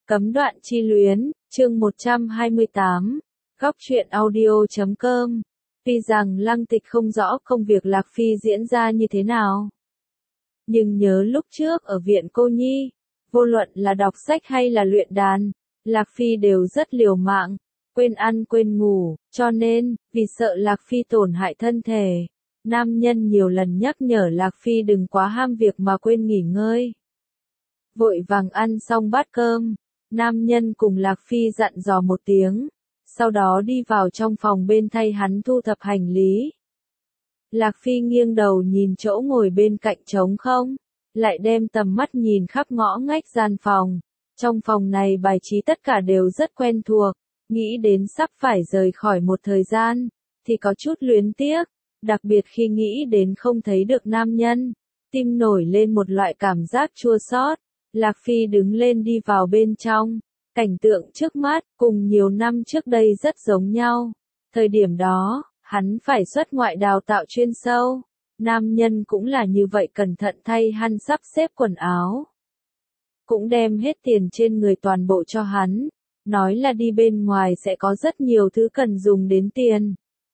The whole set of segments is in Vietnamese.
Cấm đoạn chi luyến, chương 128, góc truyện audio.com. Tuy rằng Lăng Tịch không rõ công việc Lạc Phi diễn ra như thế nào, nhưng nhớ lúc trước ở viện cô nhi, vô luận là đọc sách hay là luyện đàn, Lạc Phi đều rất liều mạng, quên ăn quên ngủ, cho nên, vì sợ Lạc Phi tổn hại thân thể, nam nhân nhiều lần nhắc nhở Lạc Phi đừng quá ham việc mà quên nghỉ ngơi. Vội vàng ăn xong bát cơm, nam nhân cùng Lạc Phi dặn dò một tiếng, sau đó đi vào trong phòng bên thay hắn thu thập hành lý. Lạc Phi nghiêng đầu nhìn chỗ ngồi bên cạnh trống không, lại đem tầm mắt nhìn khắp ngõ ngách gian phòng. Trong phòng này bài trí tất cả đều rất quen thuộc, nghĩ đến sắp phải rời khỏi một thời gian, thì có chút luyến tiếc, đặc biệt khi nghĩ đến không thấy được nam nhân, tim nổi lên một loại cảm giác chua xót. Lạc Phi đứng lên đi vào bên trong, cảnh tượng trước mắt cùng nhiều năm trước đây rất giống nhau. Thời điểm đó, hắn phải xuất ngoại đào tạo chuyên sâu, nam nhân cũng là như vậy cẩn thận thay hắn sắp xếp quần áo. Cũng đem hết tiền trên người toàn bộ cho hắn, nói là đi bên ngoài sẽ có rất nhiều thứ cần dùng đến tiền.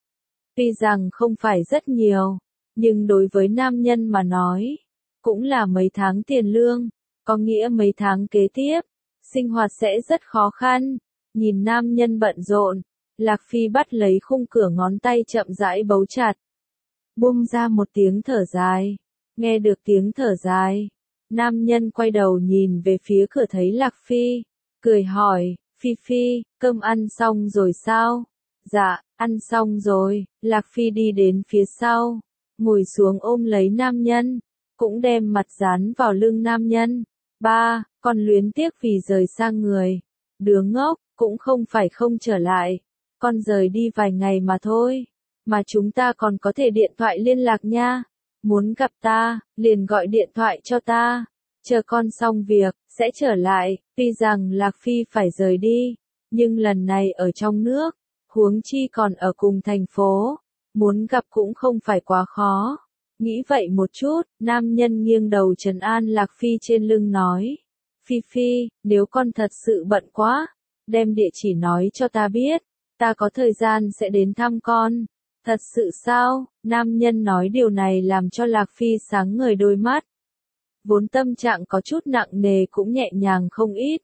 Tuy rằng không phải rất nhiều, nhưng đối với nam nhân mà nói, cũng là mấy tháng tiền lương. Có nghĩa mấy tháng kế tiếp, sinh hoạt sẽ rất khó khăn. Nhìn nam nhân bận rộn, Lạc Phi bắt lấy khung cửa ngón tay chậm rãi bấu chặt. Buông ra một tiếng thở dài. Nghe được tiếng thở dài, nam nhân quay đầu nhìn về phía cửa thấy Lạc Phi, cười hỏi, Phi Phi, cơm ăn xong rồi sao? Dạ, ăn xong rồi. Lạc Phi đi đến phía sau, ngồi xuống ôm lấy nam nhân, cũng đem mặt dán vào lưng nam nhân. Ba, con luyến tiếc vì rời xa người. Đứa ngốc, cũng không phải không trở lại. Con rời đi vài ngày mà thôi. Mà chúng ta còn có thể điện thoại liên lạc nha. Muốn gặp ta, liền gọi điện thoại cho ta. Chờ con xong việc, sẽ trở lại. Tuy rằng Lạc Phi phải rời đi, nhưng lần này ở trong nước, huống chi còn ở cùng thành phố. Muốn gặp cũng không phải quá khó. Nghĩ vậy một chút, nam nhân nghiêng đầu trấn an Lạc Phi trên lưng nói. Phi Phi, nếu con thật sự bận quá, đem địa chỉ nói cho ta biết, ta có thời gian sẽ đến thăm con. Thật sự sao? Nam nhân nói điều này làm cho Lạc Phi sáng ngời đôi mắt. Vốn tâm trạng có chút nặng nề cũng nhẹ nhàng không ít.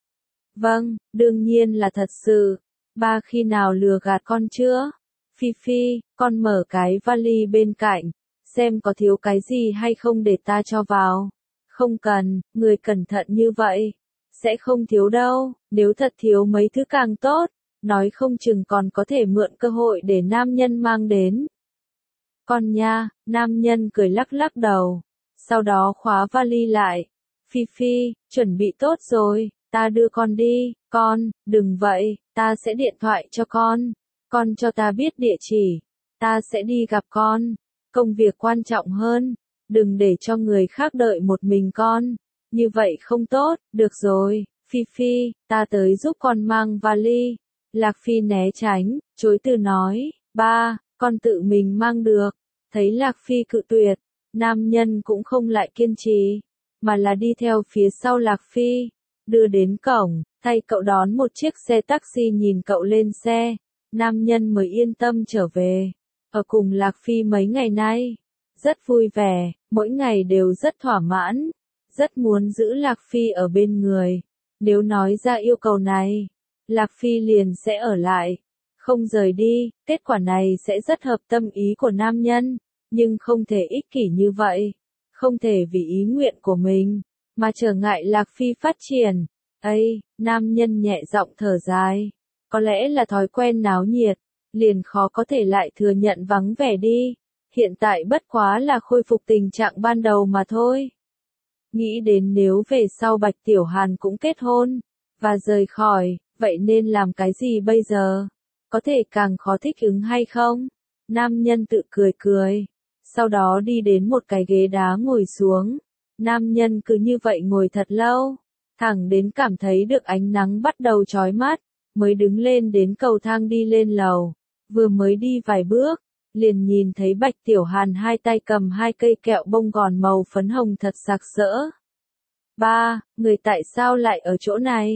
Vâng, đương nhiên là thật sự. Ba khi nào lừa gạt con chưa? Phi Phi, con mở cái vali bên cạnh, xem có thiếu cái gì hay không để ta cho vào. Không cần, người cẩn thận như vậy. Sẽ không thiếu đâu, nếu thật thiếu mấy thứ càng tốt, nói không chừng còn có thể mượn cơ hội để nam nhân mang đến. Con nha, nam nhân cười lắc lắc đầu, sau đó khóa vali lại. Phi Phi, chuẩn bị tốt rồi, ta đưa con đi, con, đừng vậy, ta sẽ điện thoại cho con cho ta biết địa chỉ, ta sẽ đi gặp con. Công việc quan trọng hơn, đừng để cho người khác đợi một mình con, như vậy không tốt. Được rồi, Phi Phi, ta tới giúp con mang vali. Lạc Phi né tránh, chối từ nói, ba, con tự mình mang được. Thấy Lạc Phi cự tuyệt, nam nhân cũng không lại kiên trì, mà là đi theo phía sau Lạc Phi, đưa đến cổng, thay cậu đón một chiếc xe taxi. Nhìn cậu lên xe, nam nhân mới yên tâm trở về. Ở cùng Lạc Phi mấy ngày nay, rất vui vẻ, mỗi ngày đều rất thỏa mãn, rất muốn giữ Lạc Phi ở bên người. Nếu nói ra yêu cầu này, Lạc Phi liền sẽ ở lại, không rời đi. Kết quả này sẽ rất hợp tâm ý của nam nhân, nhưng không thể ích kỷ như vậy, không thể vì ý nguyện của mình, mà trở ngại Lạc Phi phát triển. Ây, nam nhân nhẹ giọng thở dài, có lẽ là thói quen náo nhiệt, liền khó có thể lại thừa nhận vắng vẻ đi. Hiện tại bất quá là khôi phục tình trạng ban đầu mà thôi. Nghĩ đến nếu về sau Bạch Tiểu Hàn cũng kết hôn, và rời khỏi, vậy nên làm cái gì bây giờ? Có thể càng khó thích ứng hay không? Nam nhân tự cười cười, sau đó đi đến một cái ghế đá ngồi xuống. Nam nhân cứ như vậy ngồi thật lâu, thẳng đến cảm thấy được ánh nắng bắt đầu chói mắt, mới đứng lên đến cầu thang đi lên lầu. Vừa mới đi vài bước, liền nhìn thấy Bạch Tiểu Hàn hai tay cầm hai cây kẹo bông gòn màu phấn hồng thật sặc sỡ. Ba, người tại sao lại ở chỗ này?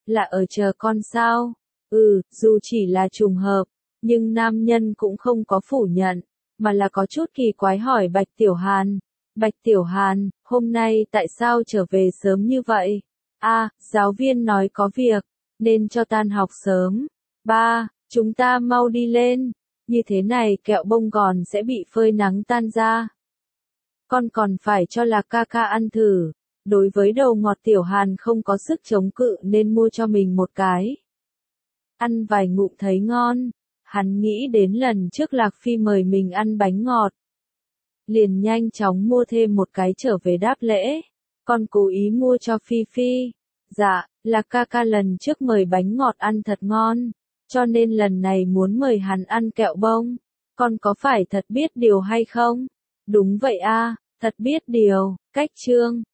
Là ở chờ con sao? Dù chỉ là trùng hợp, nhưng nam nhân cũng không có phủ nhận, mà là có chút kỳ quái hỏi Bạch Tiểu Hàn. Bạch Tiểu Hàn, hôm nay tại sao trở về sớm như vậy? Giáo viên nói có việc, nên cho tan học sớm. Ba, chúng ta mau đi lên, như thế này kẹo bông gòn sẽ bị phơi nắng tan ra. Con còn phải cho Lạc ca ca ăn thử. Đối với đầu ngọt Tiểu Hàn không có sức chống cự nên mua cho mình một cái. Ăn vài ngụm thấy ngon, hắn nghĩ đến lần trước Lạc Phi mời mình ăn bánh ngọt. Liền nhanh chóng mua thêm một cái trở về đáp lễ. Con cố ý mua cho Phi Phi. Dạ, Lạc ca ca lần trước mời bánh ngọt ăn thật ngon, cho nên lần này muốn mời hắn ăn kẹo bông. Con có phải thật biết điều hay không? Đúng vậy thật biết điều. Cách chương